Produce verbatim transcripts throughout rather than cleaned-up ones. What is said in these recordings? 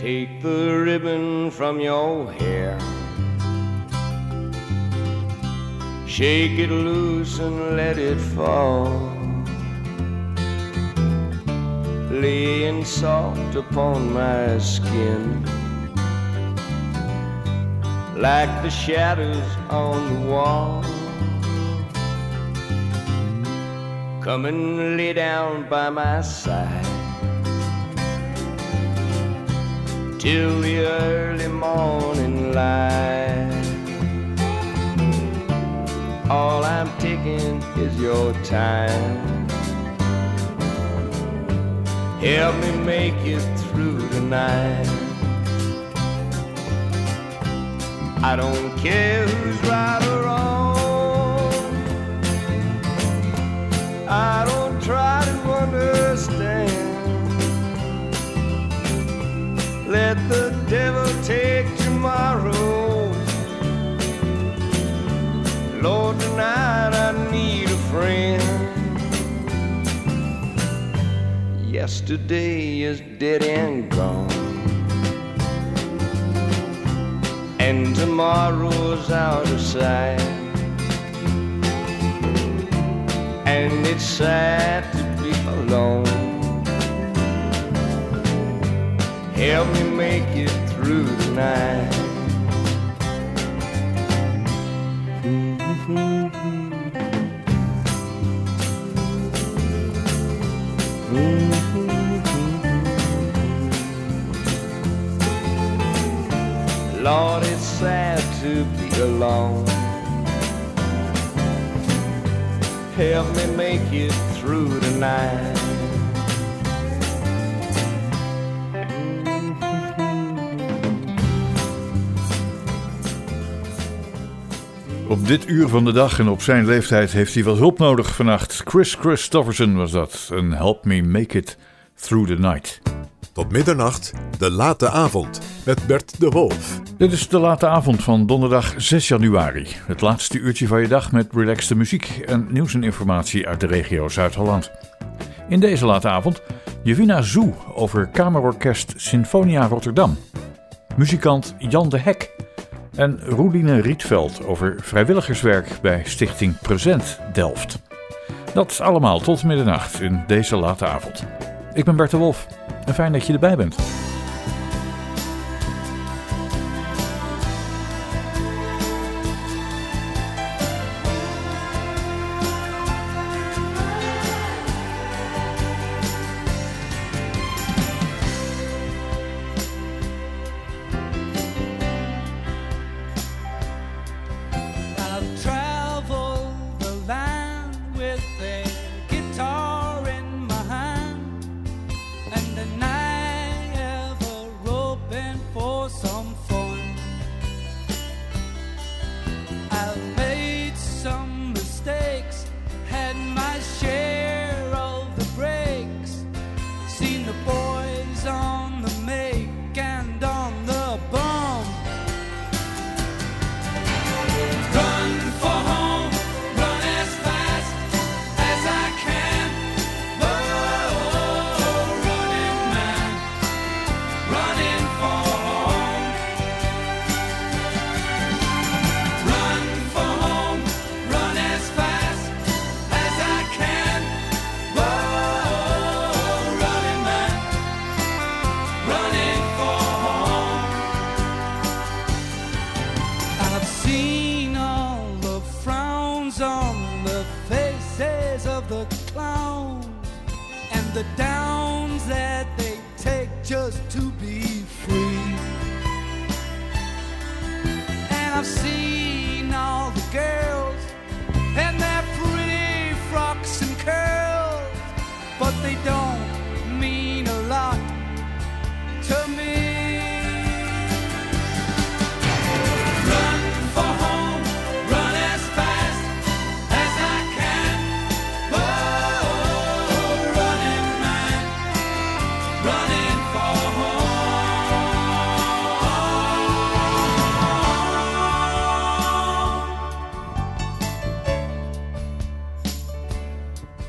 Take the ribbon from your hair, shake it loose and let it fall, laying soft upon my skin, like the shadows on the wall. Come and lay down by my side till the early morning light. All I'm taking is your time. Help me make it through the night. I don't care who's right or wrong. I don't try to understand. Let the devil take tomorrow. Lord, tonight I need a friend. Yesterday is dead and gone, and tomorrow's out of sight. And it's sad to be alone. Help me make it through the night. Mm-hmm. Mm-hmm. Lord, it's sad to be alone. Help me make it through the night. Op dit uur van de dag en op zijn leeftijd heeft hij wat hulp nodig vannacht. Chris Christofferson was dat. En Help Me Make It Through the Night. Tot middernacht, de late avond, met Bert de Wolf. Dit is de late avond van donderdag zes januari. Het laatste uurtje van je dag met relaxte muziek en nieuws en informatie uit de regio Zuid-Holland. In deze late avond Jevina Zoe over Kamerorkest Sinfonia Rotterdam. Muzikant Jan de Hek. En Roeline Rietveld over vrijwilligerswerk bij Stichting Present Delft. Dat allemaal tot middernacht in deze late avond. Ik ben Bert de Wolf en fijn dat je erbij bent.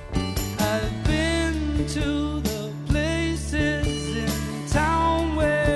I've been to the places in town where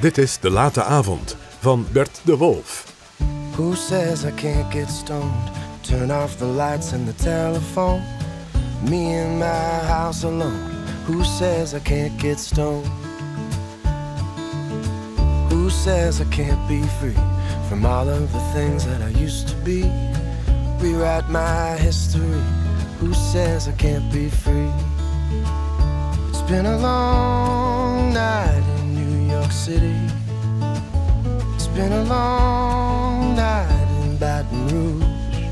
Dit is De Late Avond van Bert de Wolf. Who says I can't get stoned? Turn off the lights and the telephone. Me in my house alone. Who says I can't get stoned? Who says I can't be free from all of the things that I used to be? Rewrite my history. Who says I can't be free? It's been a long night in New York City. It's been a long night in Baton Rouge.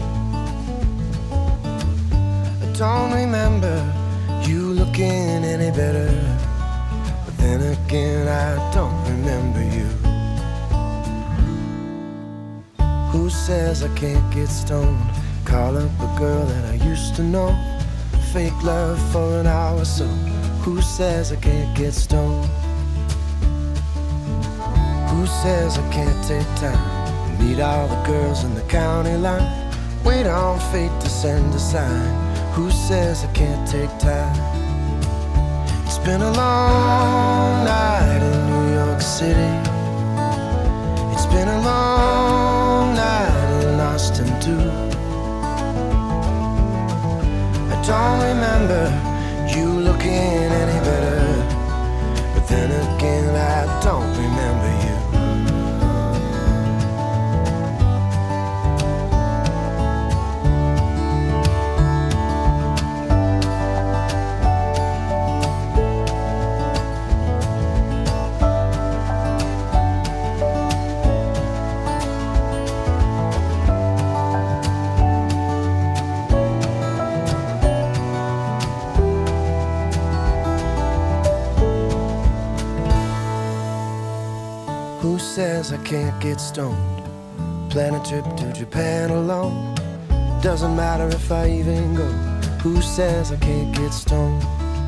I don't remember you looking any better, but then again I don't remember you. Who says I can't get stoned? Call up a girl that I used to know. Fake love for an hour or so. Who says I can't get stoned? Who says I can't take time and meet all the girls in the county line? Wait on fate to send a sign. Who says I can't take time? It's been a long night in New York City. It's been a long night in Austin too. I don't remember you looking any better, but then again I don't remember you. Who says I can't get stoned? Plan a trip to Japan alone. Doesn't matter if I even go. Who says I can't get stoned?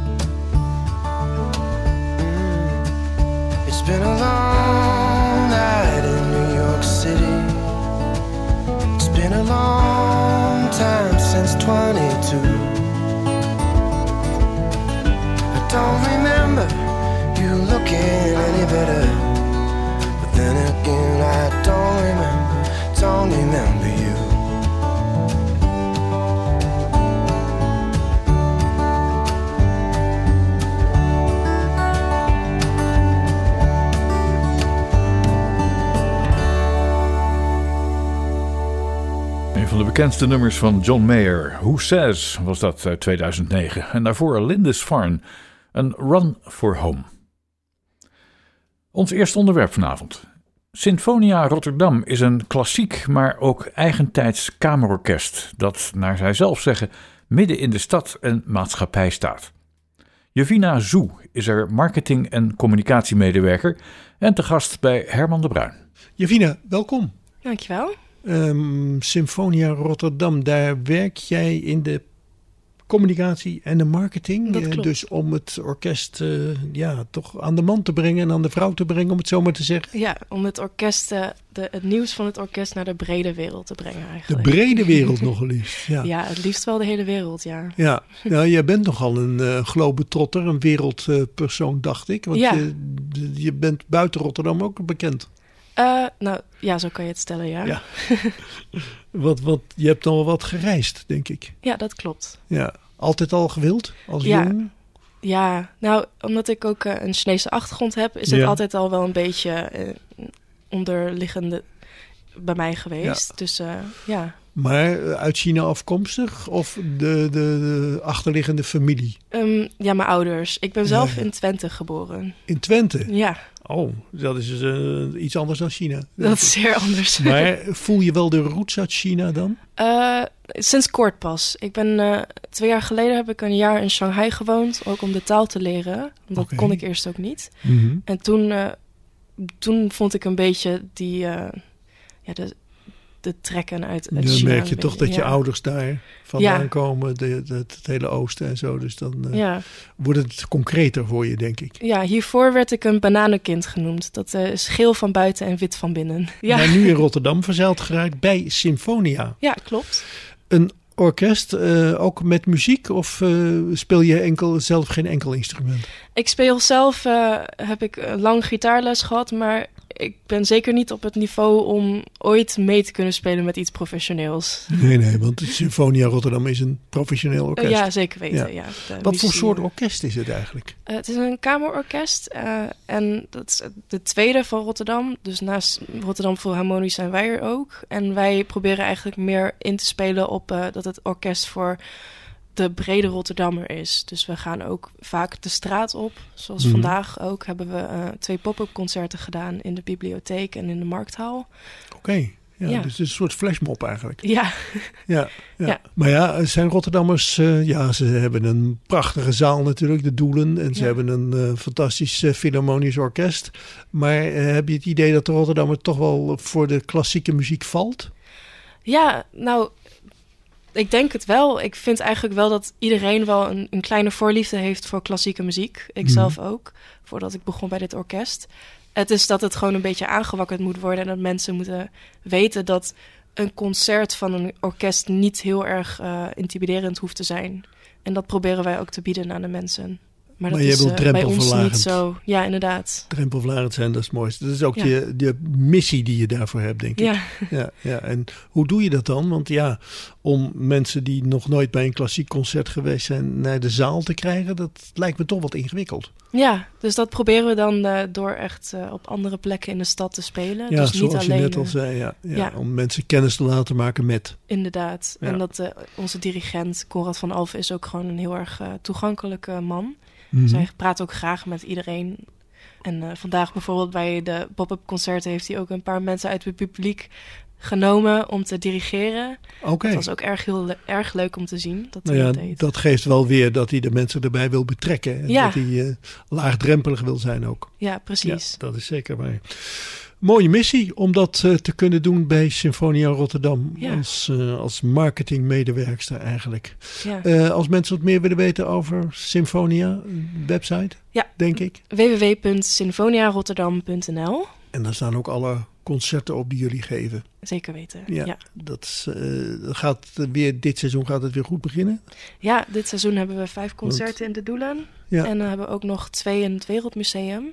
Mm. It's been a long night in New York City. It's been a long time since twenty-two. I don't remember you looking any better. Then again, I don't remember, don't remember you. Een van de bekendste nummers van John Mayer, Who Says, was dat uit tweeduizend negen. En daarvoor Lindisfarne, een Run for Home. Ons eerste onderwerp vanavond. Sinfonia Rotterdam is een klassiek, maar ook eigentijds kamerorkest dat, naar zij zelf zeggen, midden in de stad en maatschappij staat. Jevina Zoe is er marketing- en communicatiemedewerker en te gast bij Herman de Bruin. Jevina, welkom. Dankjewel. Um, Sinfonia Rotterdam, daar werk jij in de communicatie en de marketing. Dat klopt. Dus om het orkest uh, ja, toch aan de man te brengen en aan de vrouw te brengen, om het zo maar te zeggen. Ja, om het orkest, uh, de, het nieuws van het orkest naar de brede wereld te brengen De eigenlijk. brede wereld nogal liefst. Ja, Ja, het liefst wel de hele wereld, ja. ja. Nou, jij bent nogal een uh, globetrotter, een wereldpersoon, uh, dacht ik. Want Ja. je, je bent buiten Rotterdam ook bekend. Uh, nou, ja, zo kan je het stellen, ja. Ja. wat, wat, je hebt al wat gereisd, denk ik. Ja, dat klopt. Ja. Altijd al gewild, als Ja. jong? Ja, nou, omdat ik ook uh, een Chinese achtergrond heb, is het Ja. altijd al wel een beetje uh, onderliggende bij mij geweest. Ja. Dus uh, ja. Maar uh, uit China afkomstig of de, de, de achterliggende familie? Um, ja, mijn ouders. Ik ben zelf Ja. in Twente geboren. In Twente? Ja, Oh, dat is uh, iets anders dan China. dat is zeer anders. Maar voel je wel de roots uit China dan? Uh, sinds kort pas. Ik ben uh, twee jaar geleden heb ik een jaar in Shanghai gewoond, ook om de taal te leren. Dat Oké. kon ik eerst ook niet. Mm-hmm. En toen, uh, toen vond ik een beetje die, uh, ja, de, de trekken uit, uit Dan China. merk je een toch beetje, dat je ja. ouders daar vandaan Ja. komen, de, de, het hele oosten en zo. Dus dan uh, Ja. wordt het concreter voor je, denk ik. ja, hiervoor werd ik een bananenkind genoemd. Dat uh, is geel van buiten en wit van binnen. Ja, Maar nu in Rotterdam verzeild geraakt bij Sinfonia. ja klopt. Een orkest, uh, ook met muziek? Of uh, speel je enkel, zelf geen enkel instrument? Ik speel zelf, uh, heb ik lang gitaarles gehad, maar ik ben zeker niet op het niveau om ooit mee te kunnen spelen met iets professioneels. Nee, nee, want de Sinfonia Rotterdam is een professioneel orkest. Uh, ja, zeker weten. Ja. Ja, Wat muziek, voor soort orkest is het eigenlijk? Uh, het is een kamerorkest uh, en dat is de tweede van Rotterdam. Dus naast Rotterdam Philharmonisch zijn wij er ook. En wij proberen eigenlijk meer in te spelen op uh, dat het orkest voor de brede Rotterdammer is. Dus we gaan ook vaak de straat op. Zoals mm-hmm. vandaag ook hebben we uh, twee pop-up concerten gedaan in de bibliotheek en in de Markthal. Oké, okay. ja, ja. Dus het is een soort flashmob eigenlijk. Ja. ja, ja. ja. Maar ja, zijn Rotterdammers, uh, ja, ze hebben een prachtige zaal natuurlijk, de Doelen. En ze ja. hebben een uh, fantastisch uh, filharmonisch orkest. Maar uh, heb je het idee dat de Rotterdammer toch wel voor de klassieke muziek valt? Ja, nou, ik denk het wel. Ik vind eigenlijk wel dat iedereen wel een, een kleine voorliefde heeft voor klassieke muziek. Ik mm. zelf ook, voordat ik begon bij dit orkest. Het is dat het gewoon een beetje aangewakkerd moet worden en dat mensen moeten weten dat een concert van een orkest niet heel erg uh, intimiderend hoeft te zijn. En dat proberen wij ook te bieden aan de mensen. Maar dat maar je is wilt uh, bij ons niet zo. Ja, inderdaad. Drempelverlagend zijn, dat is het mooiste. Dat is ook ja. je, de missie die je daarvoor hebt, denk ik. Ja. Ja, ja. En hoe doe je dat dan? Want ja, om mensen die nog nooit bij een klassiek concert geweest zijn naar de zaal te krijgen, dat lijkt me toch wat ingewikkeld. Ja, dus dat proberen we dan uh, door echt uh, op andere plekken in de stad te spelen. Ja, dus zoals niet je alleen, net al zei. Ja, ja, ja. Om mensen kennis te laten maken met. Inderdaad. Ja. En dat uh, onze dirigent, Conrad van Alphen, is ook gewoon een heel erg uh, toegankelijke man. Mm-hmm. Zij praat ook graag met iedereen. En uh, vandaag bijvoorbeeld bij de pop-up concerten heeft hij ook een paar mensen uit het publiek genomen om te dirigeren. Okay. Dat was ook erg, heel le- erg leuk om te zien. Dat, nou ja, dat, deed. dat geeft wel weer dat hij de mensen erbij wil betrekken. En ja. dat hij uh, laagdrempelig wil zijn ook. Ja, precies. Ja, dat is zeker waar. Mooie missie om dat uh, te kunnen doen bij Sinfonia Rotterdam. Ja. Als, uh, als marketingmedewerkster eigenlijk. Ja. Uh, als mensen wat meer willen weten over Sinfonia, website, ja. denk ik. w w w punt sinfonia rotterdam punt n l. En daar staan ook alle concerten op die jullie geven. Zeker weten, ja. ja. Dat uh, gaat weer, dit seizoen gaat het weer goed beginnen? Ja, dit seizoen hebben we vijf concerten Want, in de Doelen. Ja. En dan hebben we ook nog twee in het Wereldmuseum.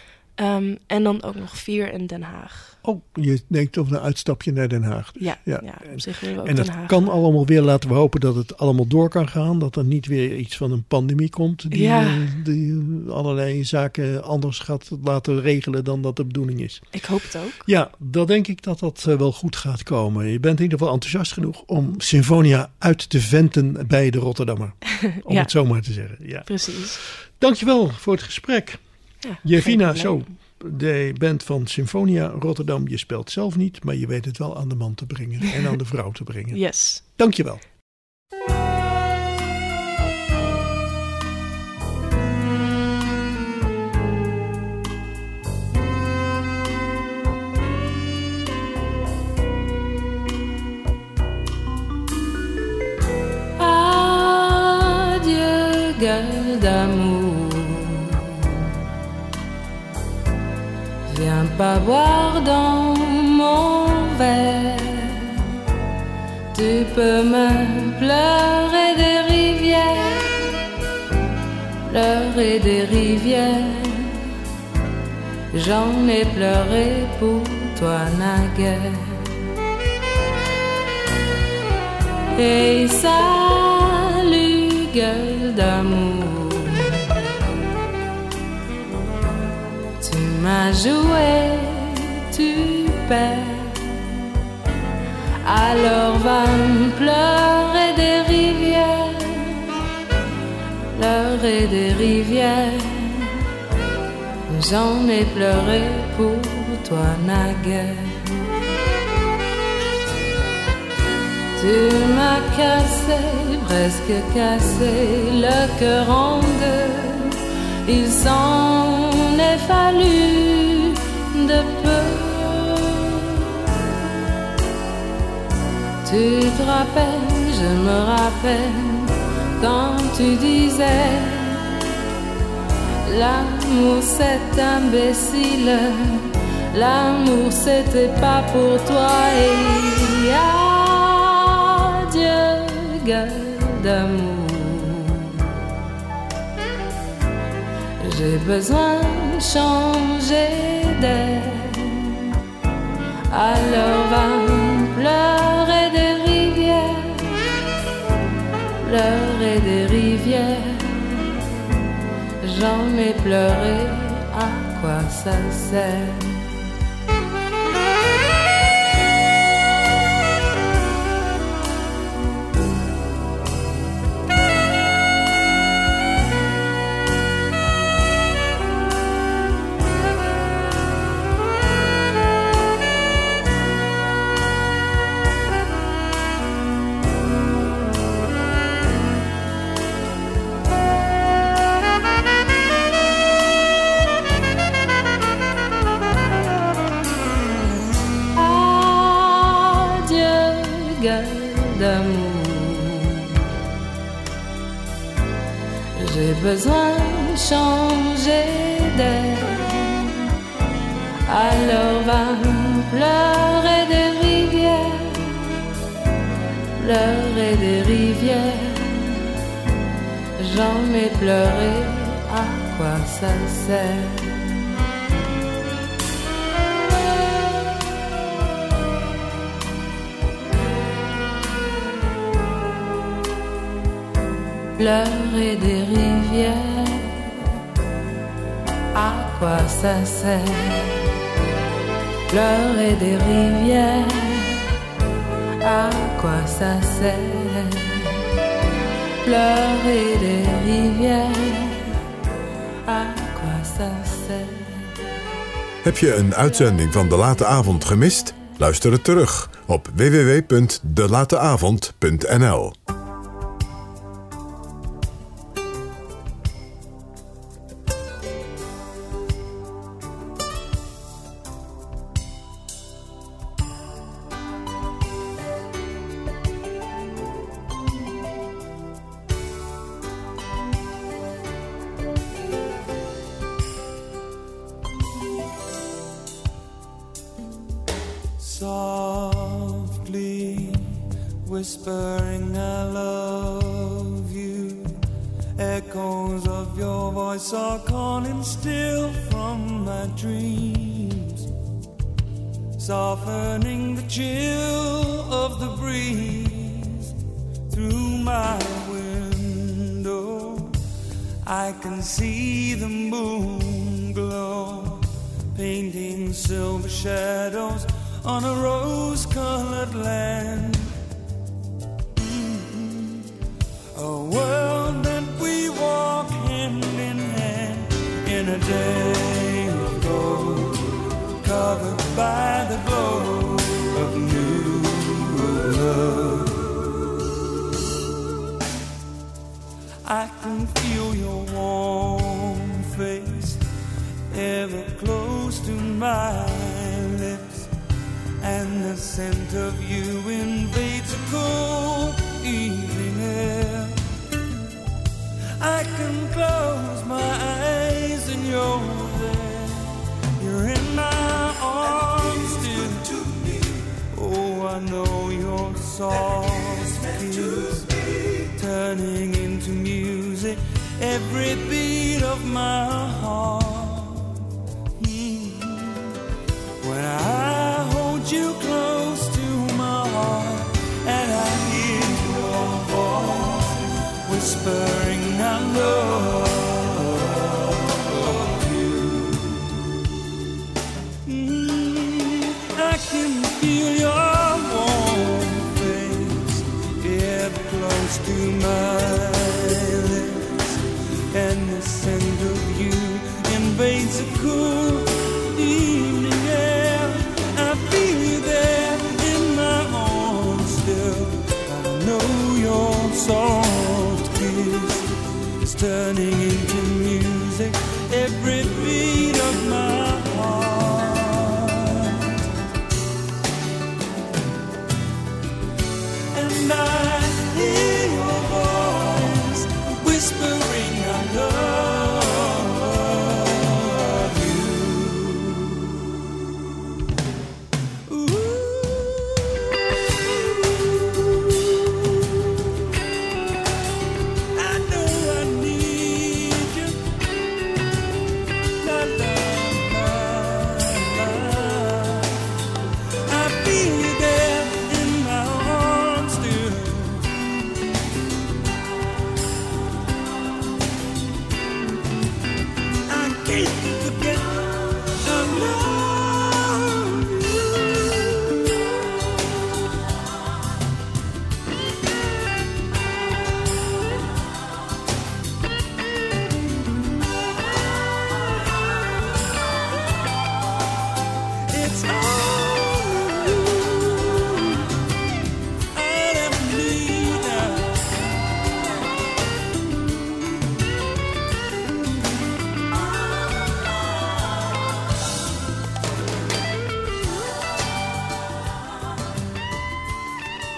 Um, en dan ook nog vier in Den Haag. Oh, je denkt over een uitstapje naar Den Haag. Dus. Ja, ja. ja, op zich willen we ook en Den dat Haag. kan allemaal weer, laten we hopen dat het allemaal door kan gaan. Dat er niet weer iets van een pandemie komt. Die, ja. die allerlei zaken anders gaat laten regelen dan dat de bedoeling is. Ik hoop het ook. Ja, dan denk ik dat dat wel goed gaat komen. Je bent in ieder geval enthousiast genoeg om Sinfonia uit te venten bij de Rotterdammer. Om ja. het zo maar te zeggen. Ja. Precies. Dankjewel voor het gesprek. Ja, Jevina, zo, de band van Sinfonia Rotterdam. Je speelt zelf niet, maar je weet het wel aan de man te brengen en aan de vrouw te brengen. Yes. Dankjewel. Adieu, gueule d'amour. Viens pas boire dans mon verre. Tu peux me pleurer des rivières, pleurer des rivières. J'en ai pleuré pour toi naguère. Et salut, gueule d'amour. Tu m'as joué, tu perds. Alors va me pleurer des rivières, pleurer des rivières. J'en ai pleuré pour toi naguère. Tu m'as cassé, presque cassé le cœur en deux. Il s'en est fallu de peu. Tu te rappelles, je me rappelle, quand tu disais l'amour c'est imbécile, l'amour c'était pas pour toi. Et adieu, gueule d'amour. J'ai besoin de changer d'air. Alors va pleurer des rivières, pleurer des rivières. J'en ai pleuré, à quoi ça sert? J'ai besoin de changer d'air. Alors va pleurer des rivières, pleurer des rivières. J'en ai pleuré, à quoi ça sert? Pleurer des rivières, à quoi ça sert? Pleurer des rivières, à quoi ça sert? Pleurer des rivières, à quoi ça sert? Heb je een uitzending van De Late Avond gemist? Luister het terug op w w w punt de late avond punt n l. Softly whispering I love you, echoes of your voice are calling still from my dreams, softening the chill of the breeze through my window. I can see the moon glow, painting silver shadows on a rose-colored land. Mm-hmm. A world that we walk hand in hand in a day of gold, covered by the glow of new love. I can feel your warm face ever close to my lips, and the scent of you invades a cold evening air. I can close my eyes and you're there. You're in my arms still. Oh, I know your soft kiss turning into music every beat of my heart. Mm-hmm. When I hold you close to my heart and I hear your voice whispering I love you. Mm, I can feel your warm face ever close to my lips, and the scent of you invades a cool evening air. I feel you there in my arms still. I know your soft kiss is turning into music every beat of my heart. And I hear your voice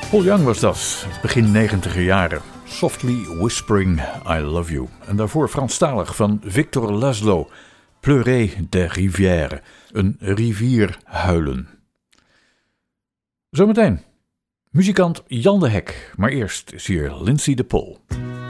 Paul Young was dat, begin negentiger jaren. Softly Whispering I Love You. En daarvoor Franstalig van Victor Laszlo. Pleurer des rivières. Een rivier huilen. Zometeen. Muzikant Jan de Hek. Maar eerst is hier Lindsay de Pol.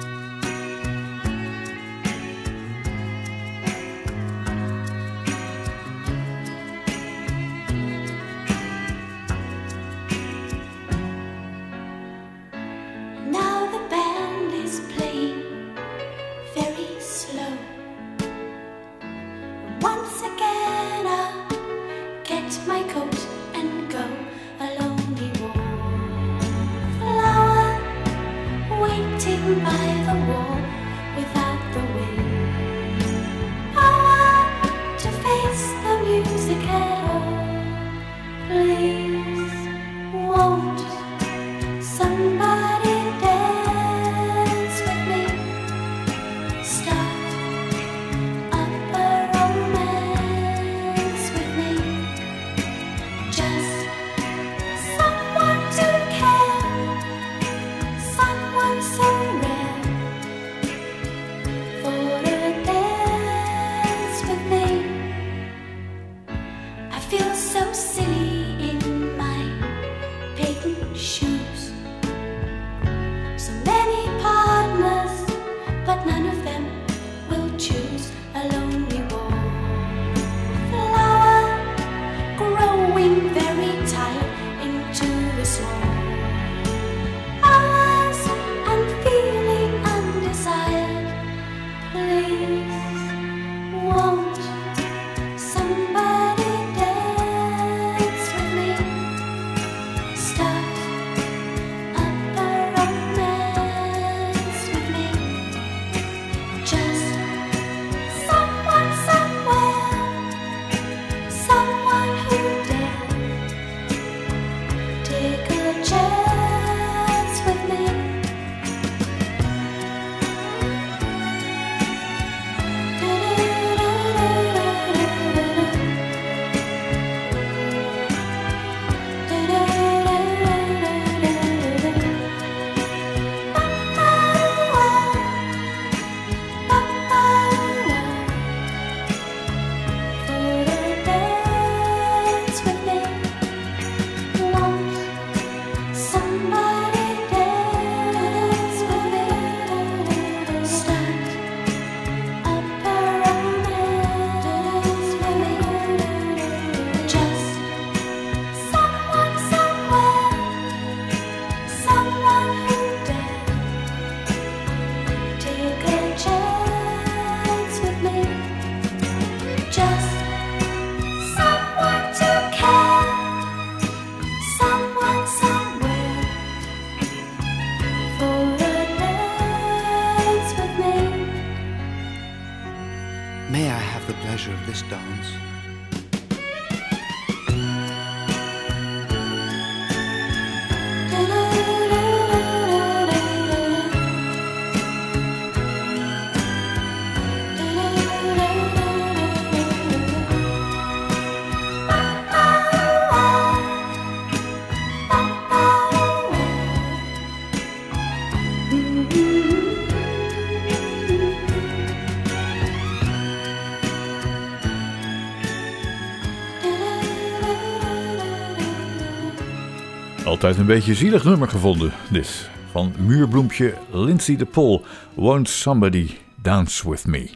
Altijd een beetje zielig nummer gevonden, dit. Van muurbloempje Lindsay de Pol, Won't Somebody Dance With Me.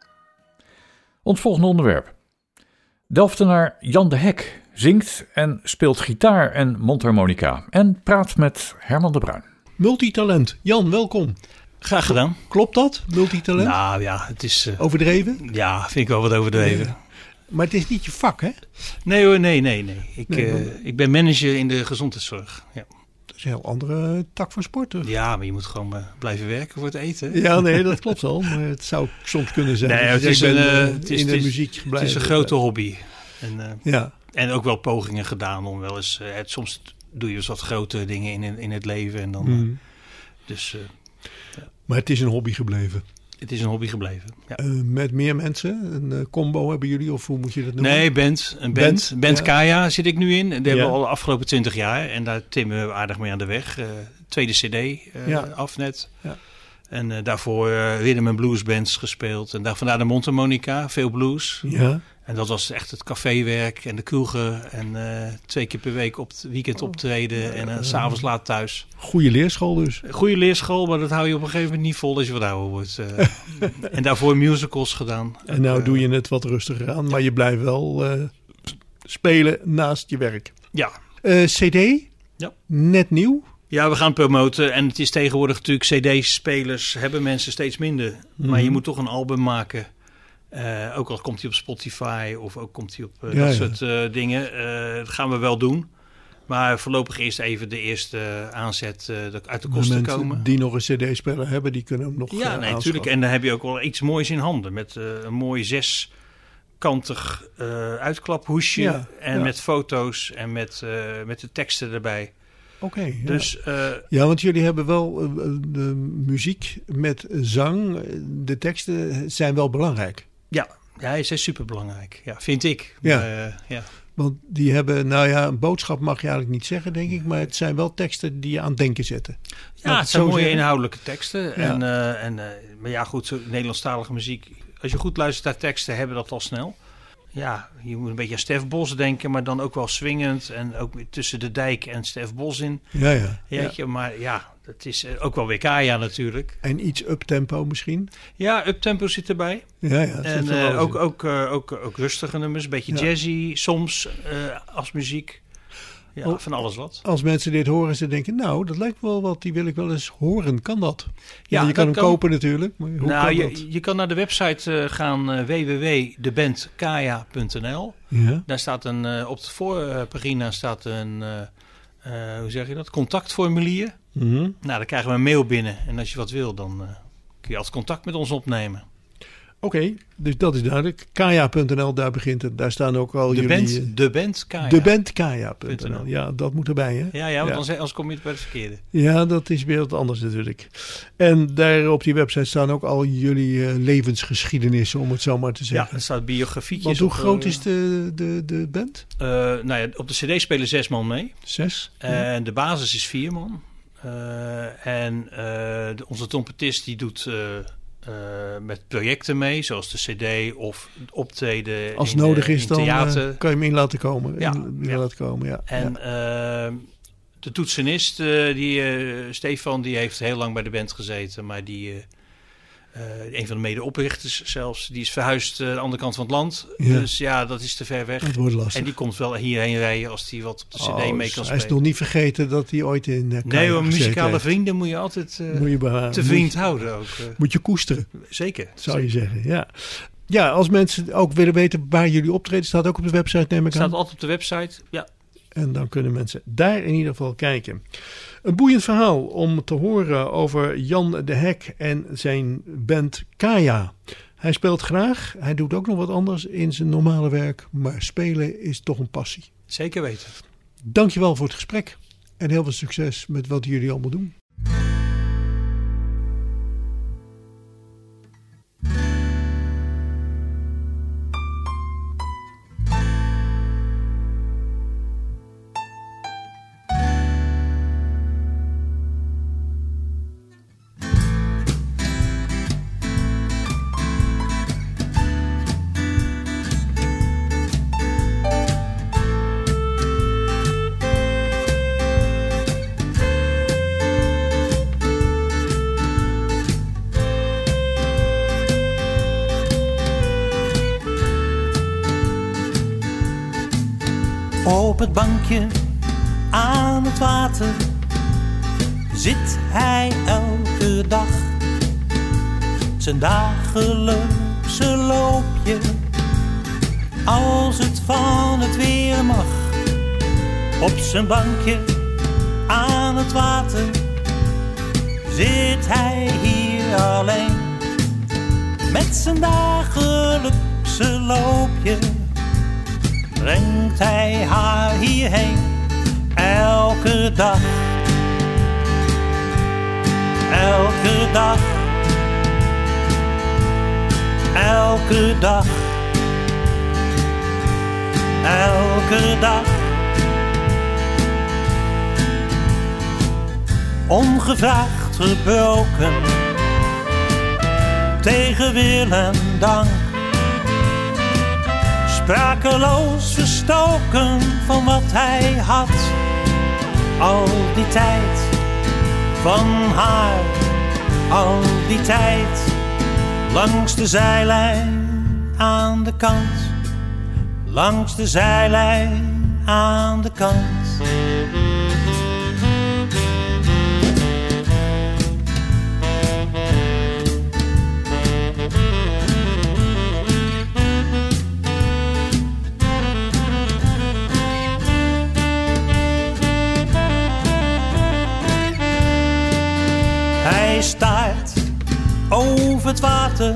Ons volgende onderwerp. Delftenaar Jan de Hek zingt en speelt gitaar en mondharmonica. En praat met Herman de Bruin. Multitalent. Jan, welkom. Graag gedaan. Klopt dat, multitalent? Nou ja, het is... Uh, overdreven? Ja, vind ik wel wat overdreven. Nee. Maar het is niet je vak, hè? Nee hoor, nee, nee, nee. Ik, nee, uh, ik ben manager in de gezondheidszorg. Ja. Dat is een heel andere tak van sport, toch? Ja, maar je moet gewoon uh, blijven werken voor het eten. Ja, nee, dat klopt wel. Maar het zou soms kunnen zijn. Nee, dus het is ik ben een, uh, in het is, de het is, muziek gebleven. Het is een grote hobby. En, uh, ja. en ook wel pogingen gedaan om wel eens... Uh, het, soms doe je eens wat grote dingen in, in het leven. En dan, mm. uh, dus, uh, ja. Maar het is een hobby gebleven. Het is een hobby gebleven. Ja. Uh, met meer mensen? Een uh, combo hebben jullie? Of hoe moet je dat noemen? Nee, band. Een band. Band, band ja. Kaya zit ik nu in. Dat hebben ja. we al de afgelopen twintig jaar. En daar timmen we aardig mee aan de weg. Uh, tweede cd uh, ja. af net. Ja. En uh, daarvoor uh, rhythm and blues bands gespeeld. En daar vandaar de Mondharmonica, veel blues. Ja. En dat was echt het caféwerk en de kroegen. En uh, twee keer per week op het weekend optreden. Oh. En uh, s'avonds laat thuis. Goeie leerschool dus. Goeie leerschool, maar dat hou je op een gegeven moment niet vol als je wat ouder wordt. Uh, en daarvoor musicals gedaan. En nou uh, doe je het wat rustiger aan. Maar je blijft wel uh, spelen naast je werk. Ja. Uh, cd? Ja. Net nieuw? Ja, we gaan promoten. En het is tegenwoordig natuurlijk cd-spelers hebben mensen steeds minder. Mm-hmm. Maar je moet toch een album maken. Uh, ook al komt hij op Spotify of ook komt hij op uh, ja, dat ja. soort uh, dingen. Uh, dat gaan we wel doen. Maar voorlopig eerst even de eerste uh, aanzet uh, uit de kosten mensen komen. Die nog een cd-speler hebben, die kunnen hem nog Ja, uh, nee, natuurlijk. En dan heb je ook wel iets moois in handen. Met uh, een mooi zeskantig uh, uitklaphoesje. Ja, en ja. met foto's en met, uh, met de teksten erbij. Oké. Okay, dus, ja. Uh, ja, want jullie hebben wel uh, de muziek met zang. De teksten zijn wel belangrijk. Ja, ja, hij is superbelangrijk. Ja, vind ik. Ja. Uh, ja. Want die hebben, nou ja, een boodschap mag je eigenlijk niet zeggen, denk ik. Maar het zijn wel teksten die je aan het denken zetten. Ja, het, het zijn mooie zeggen. inhoudelijke teksten. Ja. En, uh, en, uh, maar ja, goed, zo Nederlandstalige muziek. Als je goed luistert naar teksten, hebben dat al snel. Ja, je moet een beetje aan Stef Bos denken, maar dan ook wel swingend. En ook tussen de dijk en Stef Bos in. Ja, ja. ja. Je, maar ja, het is ook wel weer Kaya natuurlijk. En iets uptempo misschien? Ja, uptempo zit erbij. Ja, ja. En uh, ook, ook, uh, ook, ook rustige nummers, een beetje ja. jazzy, soms uh, als muziek. Ja, oh, van alles wat. Als mensen dit horen, ze denken, nou, dat lijkt wel wat, die wil ik wel eens horen. Kan dat? Ja, ja je kan hem kan... kopen natuurlijk, maar hoe nou, kan je, dat? Je kan naar de website uh, gaan, uh, w w w punt de band kaya punt n l. Ja. Daar staat een, uh, op de voorpagina staat een, uh, uh, hoe zeg je dat, contactformulier. Mm-hmm. Nou, dan krijgen we een mail binnen. En als je wat wil, dan uh, kun je altijd contact met ons opnemen. Oké, okay, dus dat is duidelijk. Kaya punt n l, daar begint het. Daar staan ook al de jullie... Band, de band Kaya. De band Kaya punt n l. Ja, dat moet erbij, hè? Ja, ja, want ja. Anders kom je bij het verkeerde. Ja, dat is weer wat anders natuurlijk. En daar op die website staan ook al jullie uh, levensgeschiedenissen, om het zo maar te zeggen. Ja, er staat biografietjes. Want hoe op, groot uh, is de, de, de band? Uh, nou ja, op de cd spelen zes man mee. Zes? En ja. De basis is vier man. Uh, en uh, de, onze trompetist die doet... Uh, Uh, met projecten mee, zoals de cd of optreden als in, nodig uh, is, in dan theater. Uh, kan je hem in laten komen. Ja, in, in ja. laten komen ja. En ja. Uh, de toetsenist, uh, die, uh, Stefan, die heeft heel lang bij de band gezeten, maar die, uh, uh, een van de medeoprichters zelfs, die is verhuisd uh, aan de andere kant van het land. Ja. Dus ja, dat is te ver weg. Dat wordt lastig. En die komt wel hierheen rijden als hij wat op de cd oh, mee kan hij spelen. Hij is nog niet vergeten dat hij ooit in uh, Nee, hoor, muzikale heeft. vrienden moet je altijd uh, moet je beha- te vriend moet, houden ook. Uh. Moet je koesteren. Zeker. Zou zeker. je zeggen, ja. Ja, als mensen ook willen weten waar jullie optreden, staat ook op de website, neem ik aan. Staat altijd op de website, ja. En dan kunnen mensen daar in ieder geval kijken. Een boeiend verhaal om te horen over Jan de Hek en zijn band Kaya. Hij speelt graag, hij doet ook nog wat anders in zijn normale werk, maar spelen is toch een passie. Zeker weten. Dankjewel voor het gesprek en heel veel succes met wat jullie allemaal doen. Op het bankje aan het water zit hij elke dag. Zijn dagelijkse loopje, als het van het weer mag. Op zijn bankje aan het water zit hij hier alleen. Met zijn dagelijkse loopje brengt hij haar hierheen, elke dag, elke dag, Elke dag, elke dag. Ongevraagd gebroken, tegen wil en dank. Sprakeloos verstoken van wat hij had. Al die tijd van haar, al die tijd. Langs de zijlijn aan de kant, langs de zijlijn aan de kant. Hij staart over het water,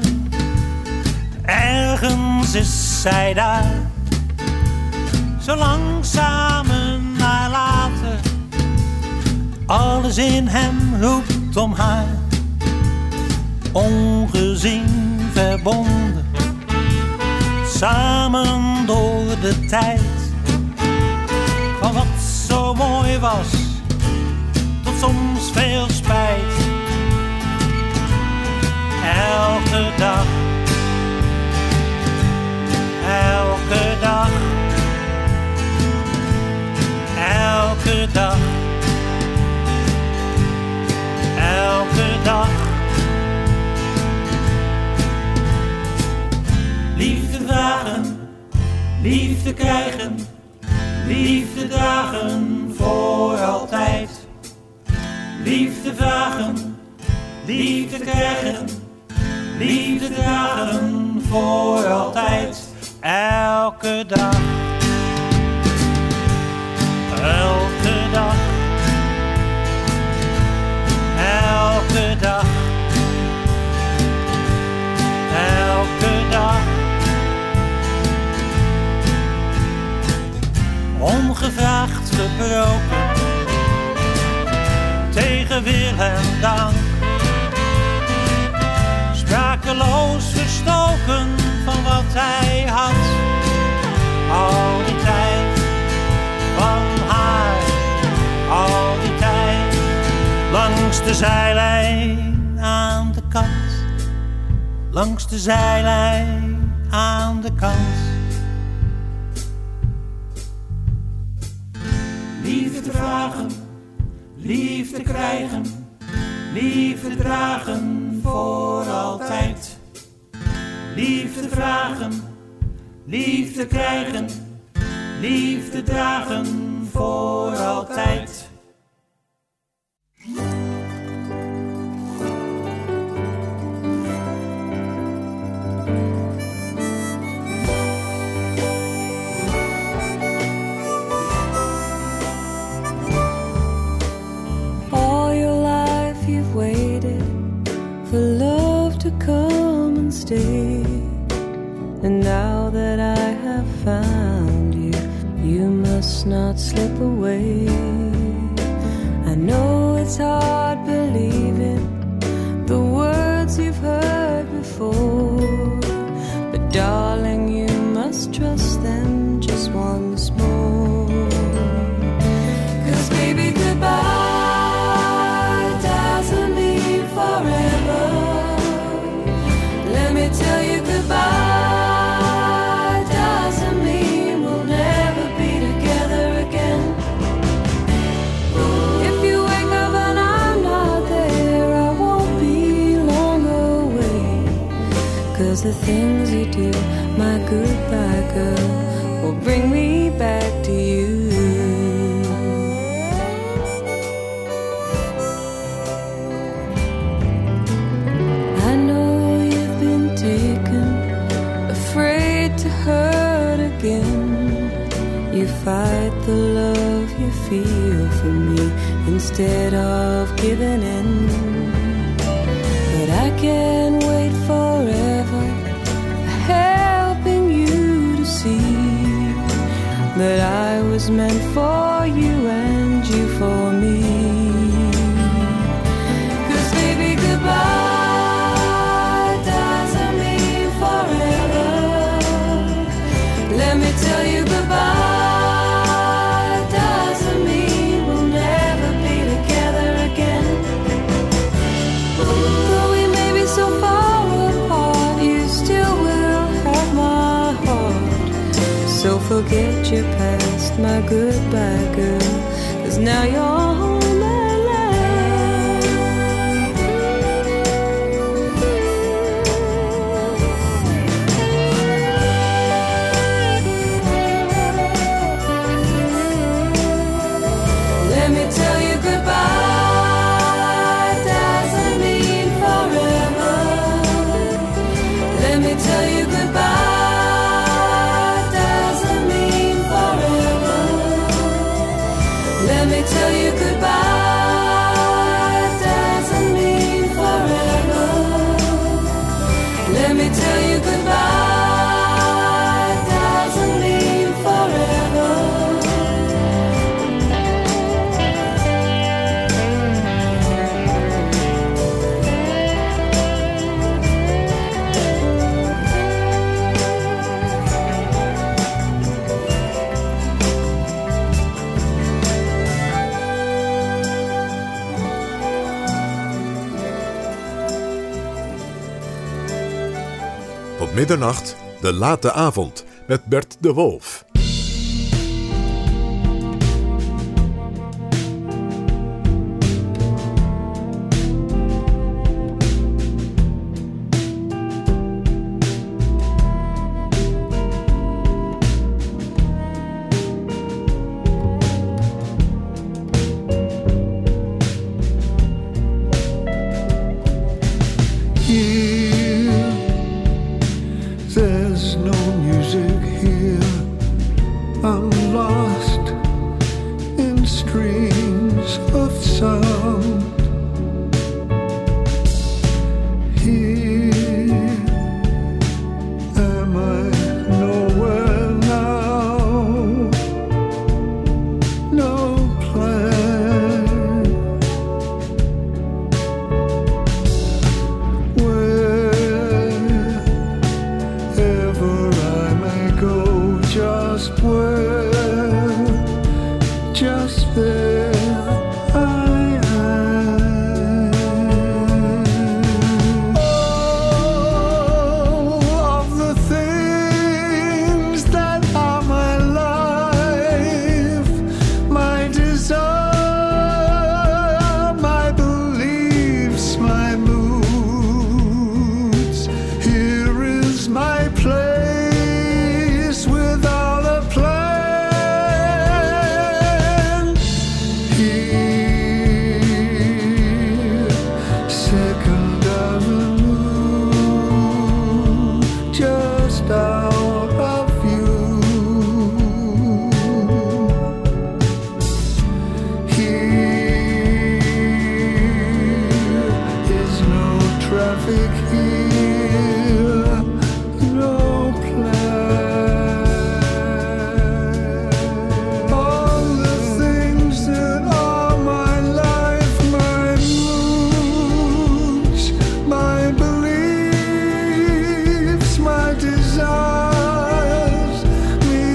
ergens is zij daar. Zo langzaam naar later, alles in hem roept om haar. Ongezien verbonden, samen door de tijd. Van wat zo mooi was, tot soms veel spijt. Elke dag, elke dag, elke dag, elke dag. Liefde vragen, liefde krijgen, liefde dragen voor altijd. Liefde vragen, liefde krijgen, liefde dragen voor altijd. Elke dag, elke dag, elke dag, elke dag. Ongevraagd gebroken, tegen wil en dank. Sprakeloos verstoken van wat hij had. Al die tijd van haar, al die tijd. Langs de zijlijn aan de kant, langs de zijlijn aan de kant. Liefde vragen, liefde krijgen, liefde dragen voor altijd. Liefde vragen, liefde krijgen, liefde dragen voor altijd. All your life you've waited for love to come and stay. And now that I have found you, you must not slip away. I know it's hard believing the words you've heard before, but darling, you must trust them just once more. 'Cause baby, goodbye doesn't mean forever. Let me tell you, goodbye the things you do, my goodbye girl, will bring me back to you. I know you've been taken, afraid to hurt again. You fight the love you feel for me instead of giving in. But I can't wait forever, helping you to see that I was meant for you and you for me. 'Cause baby, goodbye doesn't mean forever. your past, my goodbye girl, 'cause now you're home at last. Let me tell you goodbye doesn't mean forever. Let me tell you goodbye doesn't mean forever. Let me tell you goodbye doesn't mean forever. Let me tell you goodbye doesn't mean forever. Tot middernacht, de late avond, met Bert de Wolf. There's no music here. I'm lost in streams of sound. Here am I nowhere now. No plan. Wherever I may go, just where, just there I am. All of the things that are my life, my desire, my beliefs, my moods. Here is my place without a plan. Here, Second Avenue, just out of view. Here is no traffic here, no plan. All the things that are my life, my moods, my beliefs, my desires, me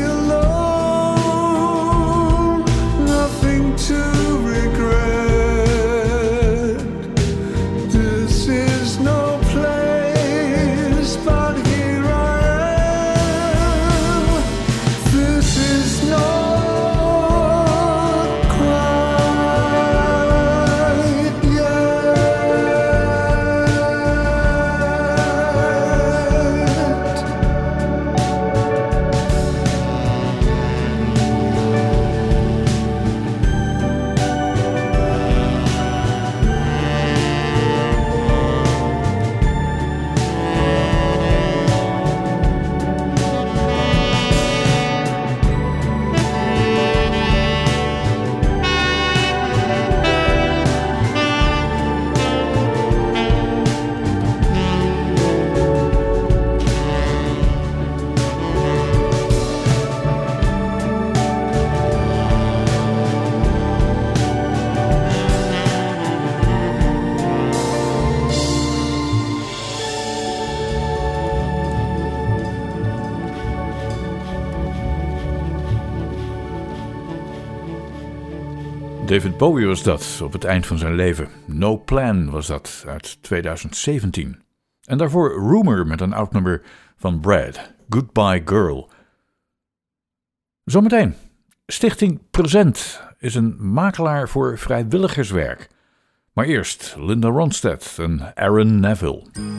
alone, nothing to regret. This is no place, but here I am. This is not quite yet. David Bowie was dat, op het eind van zijn leven. No Plan was dat, uit tweeduizend zeventien. En daarvoor Rumour met een oud nummer van Brad, Goodbye Girl. Zometeen. Stichting Present is een makelaar voor vrijwilligerswerk. Maar eerst Linda Ronstadt en Aaron Neville.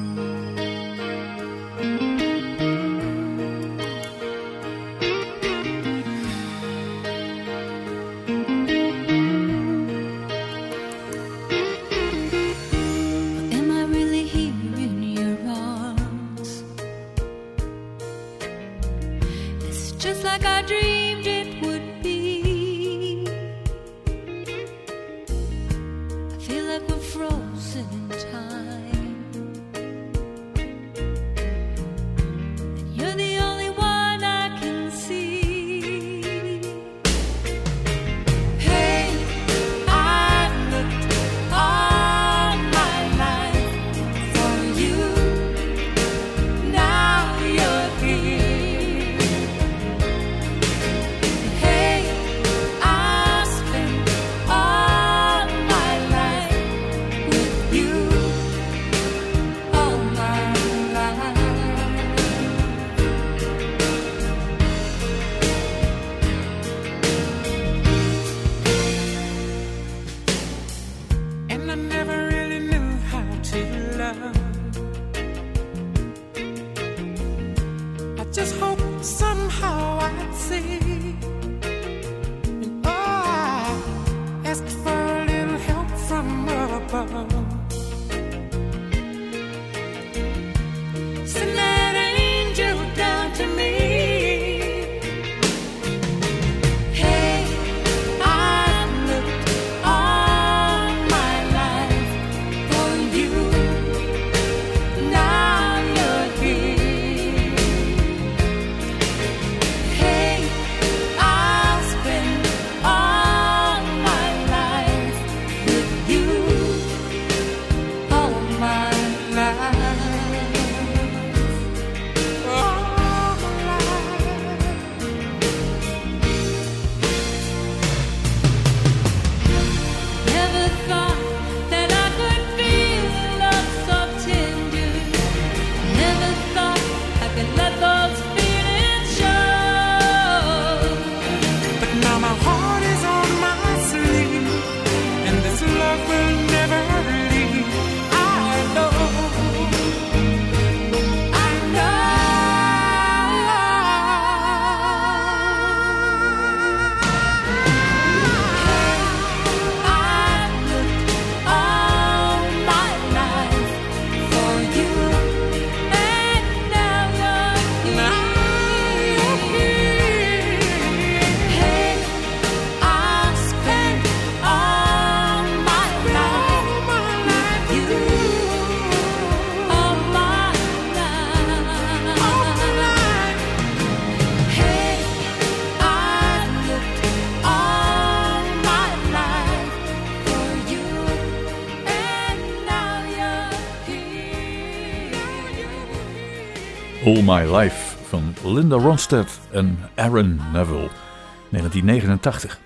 All My Life van Linda Ronstadt en Aaron Neville, negentien negenentachtig.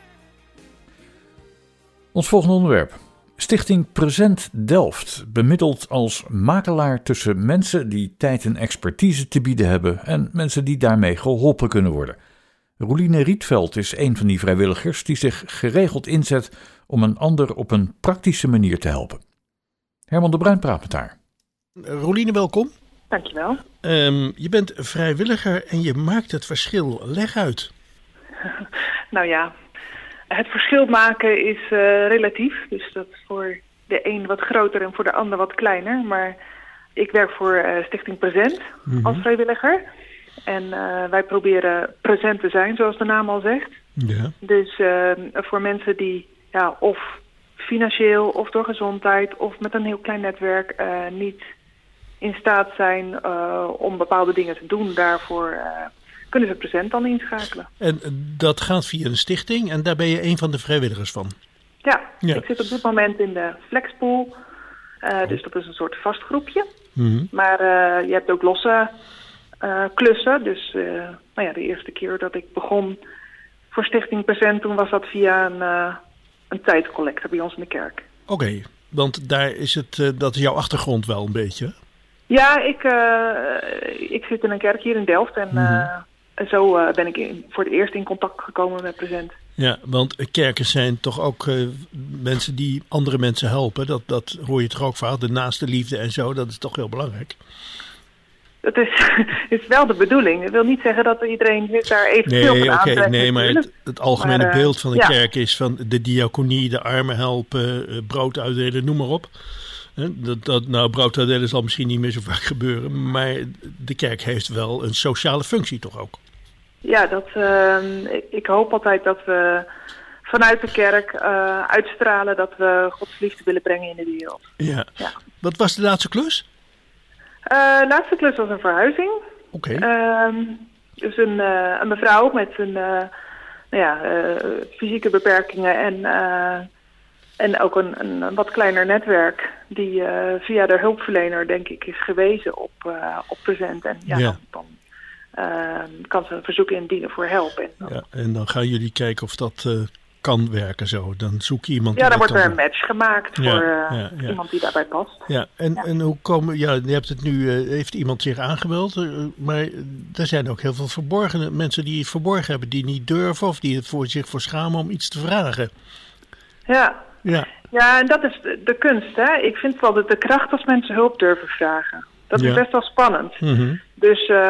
Ons volgende onderwerp. Stichting Present Delft bemiddelt als makelaar tussen mensen die tijd en expertise te bieden hebben en mensen die daarmee geholpen kunnen worden. Roeline Rietveld is een van die vrijwilligers die zich geregeld inzet om een ander op een praktische manier te helpen. Herman de Bruin praat met haar. Roeline, welkom. Dankjewel. Um, je bent vrijwilliger en je maakt het verschil. Leg uit. Nou ja, het verschil maken is uh, relatief. Dus dat is voor de een wat groter en voor de ander wat kleiner. Maar ik werk voor uh, Stichting Present mm-hmm. als vrijwilliger. En uh, wij proberen present te zijn, zoals de naam al zegt. Ja. Dus uh, voor mensen die ja, of financieel of door gezondheid of met een heel klein netwerk uh, niet in staat zijn uh, om bepaalde dingen te doen. Daarvoor uh, kunnen ze Present dan inschakelen. En dat gaat via een stichting en daar ben je een van de vrijwilligers van? Ja, ja. Ik zit op dit moment in de Flexpool. Uh, oh. Dus dat is een soort vast groepje. Mm-hmm. Maar uh, je hebt ook losse uh, klussen. Dus uh, nou ja, de eerste keer dat ik begon voor Stichting Present, toen was dat via een, uh, een tijdcollector bij ons in de kerk. Oké, okay, want daar is het, uh, dat is jouw achtergrond wel een beetje. Ja, ik, uh, ik zit in een kerk hier in Delft en mm-hmm. uh, En zo uh, ben ik in, voor het eerst in contact gekomen met Present. Ja, want kerken zijn toch ook uh, mensen die andere mensen helpen. Dat, dat hoor je toch ook vaak, de naaste liefde en zo. Dat is toch heel belangrijk. Dat is, is wel de bedoeling. Dat wil niet zeggen dat iedereen daar even nee, veel van okay, aantrekt. Nee, maar het, het algemene maar, uh, beeld van een ja. kerk is van de diaconie, de armen helpen, uh, brood uitdelen, noem maar op. Dat, dat, nou, brood uitdelen zal misschien niet meer zo vaak gebeuren. Maar de kerk heeft wel een sociale functie toch ook. Ja, dat, uh, ik, ik hoop altijd dat we vanuit de kerk uh, uitstralen dat we Gods liefde willen brengen in de wereld. Ja. ja. Wat was de laatste klus? Uh, de laatste klus was een verhuizing. Oké. Okay. Uh, dus een, uh, een mevrouw met een, uh, nou ja, uh, fysieke beperkingen en, uh, en ook een, een wat kleiner netwerk die uh, via de hulpverlener denk ik is gewezen op, uh, op Present. En ja, ja. dan, dan uh, kan ze een verzoek indienen voor help. En dan, ja, en dan gaan jullie kijken of dat uh, kan werken zo. Dan zoek je iemand. Ja, dan wordt er kan... een match gemaakt ja, voor uh, ja, ja. iemand die daarbij past. Ja, en, ja. en hoe komen, ja, je hebt het nu, uh, heeft iemand zich aangemeld, uh, maar er zijn ook heel veel verborgene mensen die het verborgen hebben, die niet durven of die het voor zich voor schamen om iets te vragen. Ja. Ja. Ja, en dat is de, de kunst, hè. Ik vind wel dat de kracht als mensen hulp durven vragen. Dat ja. is best wel spannend. Mm-hmm. Dus uh,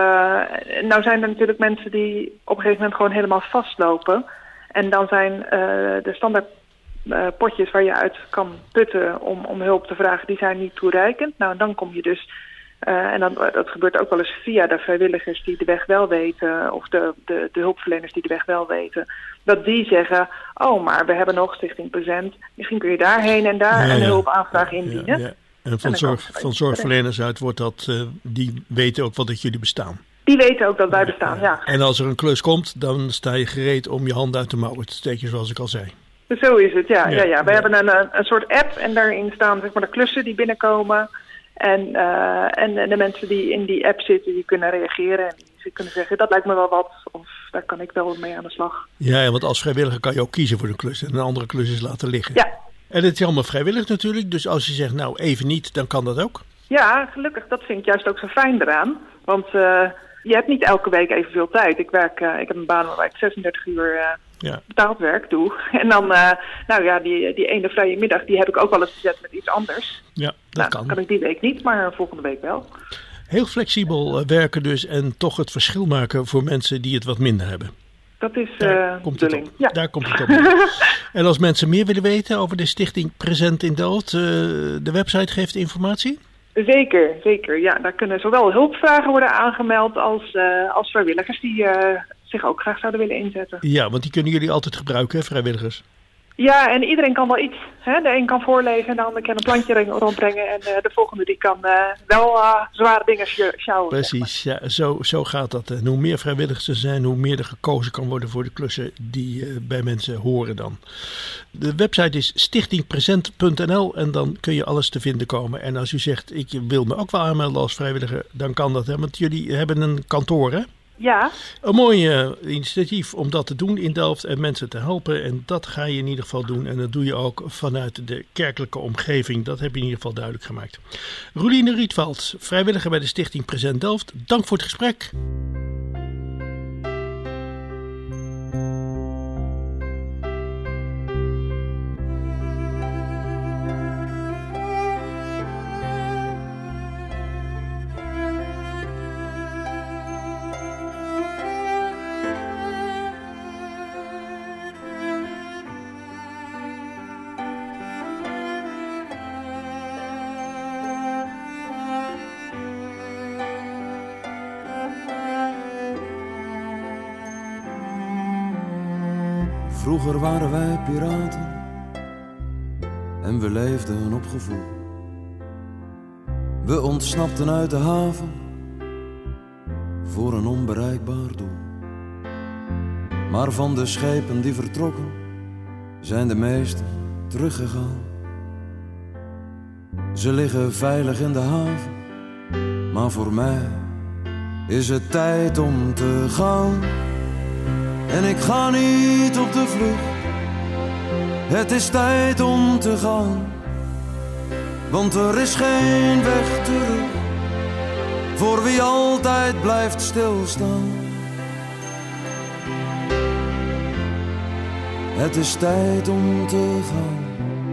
nou zijn er natuurlijk mensen die op een gegeven moment gewoon helemaal vastlopen. En dan zijn uh, de standaard uh, potjes waar je uit kan putten om, om hulp te vragen, die zijn niet toereikend. Nou, en dan kom je dus, uh, en dan, dat gebeurt ook wel eens via de vrijwilligers die de weg wel weten, of de, de, de hulpverleners die de weg wel weten, dat die zeggen, oh, maar we hebben nog Stichting Present, misschien kun je daarheen en daar ja, een ja. hulpaanvraag indienen. Ja, ja. En van, en zorg, van zorgverleners uit wordt dat, uh, die weten ook wel dat jullie bestaan. Die weten ook dat wij bestaan, ja. En als er een klus komt, dan sta je gereed om je handen uit de mouwen te steken, zoals ik al zei. Zo is het, ja. ja, ja, ja. We ja. hebben een, een soort app en daarin staan zeg maar, de klussen die binnenkomen. En, uh, en de mensen die in die app zitten, die kunnen reageren. En die kunnen zeggen, dat lijkt me wel wat. Of daar kan ik wel mee aan de slag. Ja, want als vrijwilliger kan je ook kiezen voor een klus. En een andere klus is laten liggen. Ja. En het is allemaal vrijwillig natuurlijk. Dus als je zegt, nou even niet, dan kan dat ook. Ja, gelukkig. Dat vind ik juist ook zo fijn eraan. Want uh, je hebt niet elke week evenveel tijd. Ik werk, uh, ik heb een baan waar ik zesendertig uur uh, ja. betaald werk doe. En dan, uh, nou ja, die, die ene vrije middag, die heb ik ook wel eens gezet met iets anders. Ja, dat nou, kan. kan ik die week niet, maar volgende week wel. Heel flexibel werken dus en toch het verschil maken voor mensen die het wat minder hebben. Dat is Daar uh, komt de het link. op. Ja. Daar komt het op. En als mensen meer willen weten over de Stichting Present in Delft, uh, de website geeft informatie? Zeker, zeker. Ja, daar kunnen zowel hulpvragen worden aangemeld als, uh, als vrijwilligers die uh, zich ook graag zouden willen inzetten. Ja, want die kunnen jullie altijd gebruiken, hè, vrijwilligers? Ja, en iedereen kan wel iets. Hè? De een kan voorlezen en de ander kan een plantje rondbrengen. En uh, de volgende die kan uh, wel uh, zware dingen sjouwen. Precies, zeg maar. Ja, zo, zo gaat dat. En hoe meer vrijwilligers er zijn, hoe meer er gekozen kan worden voor de klussen die uh, bij mensen horen dan. De website is stichting present punt n l en dan kun je alles te vinden komen. En als u zegt, ik wil me ook wel aanmelden als vrijwilliger, dan kan dat. Hè? Want jullie hebben een kantoor, hè? Ja. Een mooi uh, initiatief om dat te doen in Delft en mensen te helpen. En dat ga je in ieder geval doen. En dat doe je ook vanuit de kerkelijke omgeving. Dat heb je in ieder geval duidelijk gemaakt. Roeline Rietveld, vrijwilliger bij de Stichting Present Delft. Dank voor het gesprek. Vroeger waren wij piraten en we leefden op gevoel. We ontsnapten uit de haven voor een onbereikbaar doel. Maar van de schepen die vertrokken zijn de meesten teruggegaan. Ze liggen veilig in de haven, maar voor mij is het tijd om te gaan. En ik ga niet op de vlucht, het is tijd om te gaan. Want er is geen weg terug, voor wie altijd blijft stilstaan. Het is tijd om te gaan.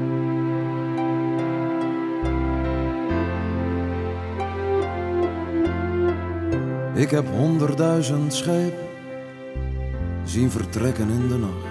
Ik heb honderdduizend schepen zien vertrekken in de nacht.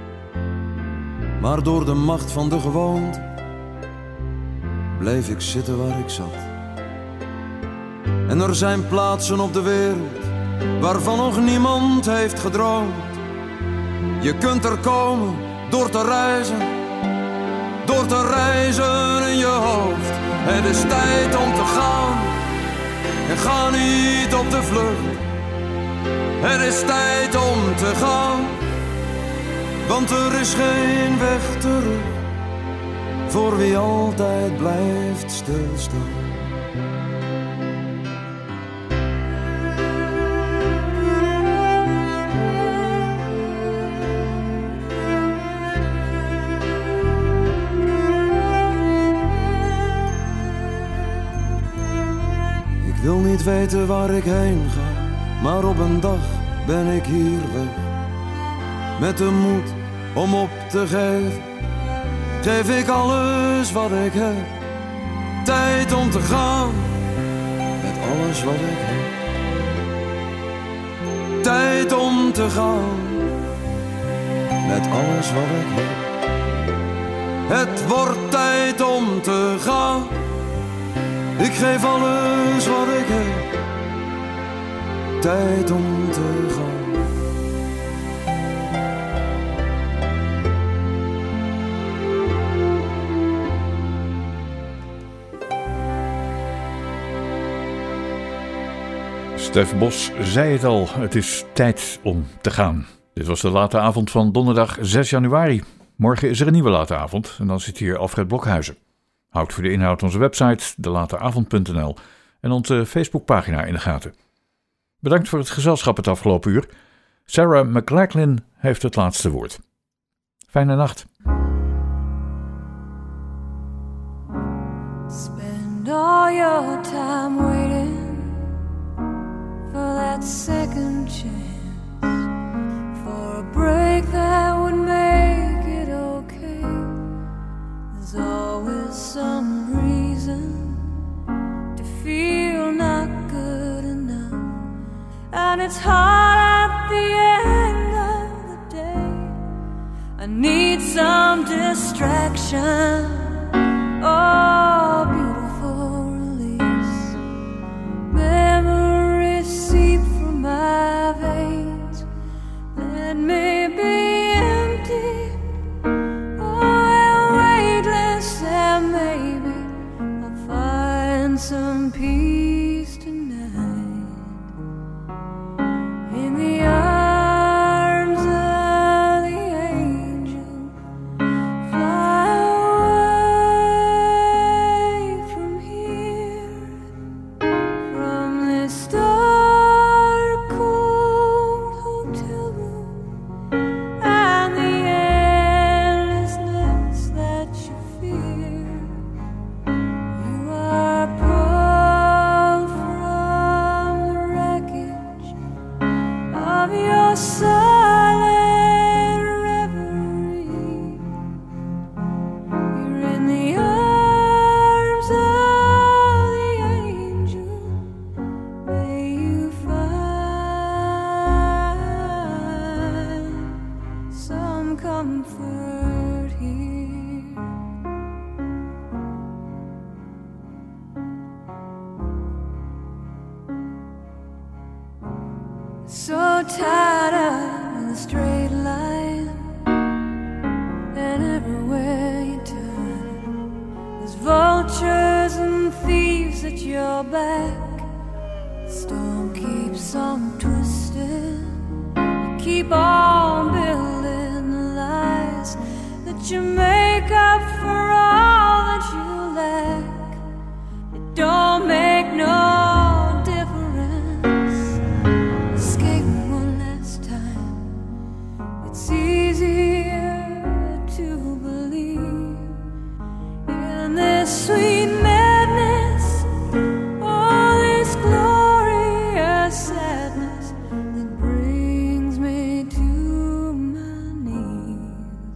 Maar door de macht van de gewoonte bleef ik zitten waar ik zat. En er zijn plaatsen op de wereld waarvan nog niemand heeft gedroomd. Je kunt er komen door te reizen, door te reizen in je hoofd. Het is tijd om te gaan en ga niet op de vlucht. Het is tijd om te gaan, want er is geen weg terug voor wie altijd blijft stilstaan. Ik wil niet weten waar ik heen ga, maar op een dag ben ik hier weg. Met de moed om op te geven, geef ik alles wat ik heb. Tijd om te gaan, met alles wat ik heb. Tijd om te gaan, met alles wat ik heb. Het wordt tijd om te gaan. Ik geef alles wat ik heb. Tijd om te gaan. Stef Bos zei het al, het is tijd om te gaan. Dit was de late avond van donderdag zes januari. Morgen is er een nieuwe late avond en dan zit hier Alfred Blokhuizen. Houd voor de inhoud onze website de late avond punt n l en onze Facebookpagina in de gaten. Bedankt voor het gezelschap het afgelopen uur. Sarah McLachlan heeft het laatste woord. Fijne nacht. Spend all your time waiting for that second chance, for a break that would make it okay. There's always some reason to feel not good enough, and it's hard at the end of the day. I need some distraction, oh beautiful release. Memories seep from my veins, let me be empty, oh weightless, and maybe I'll find some peace tonight in the arms of the angel. Fly away from here, from this dark, cold hotel room and the endlessness that you fear. You are pulled from the wreckage of your silent reverie. You're in the arms of the angel. May you find some comfort here. So tired of the straight line, and everywhere you turn, there's vultures and thieves at your back. The storm keeps on twisting. You keep on building the lies that you make up for all that you lack. It don't make no difference. Escape one last time. It's easier to believe in this sweet madness, all this glorious sadness that brings me to my knees.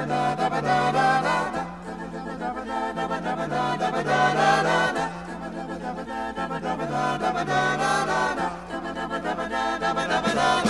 da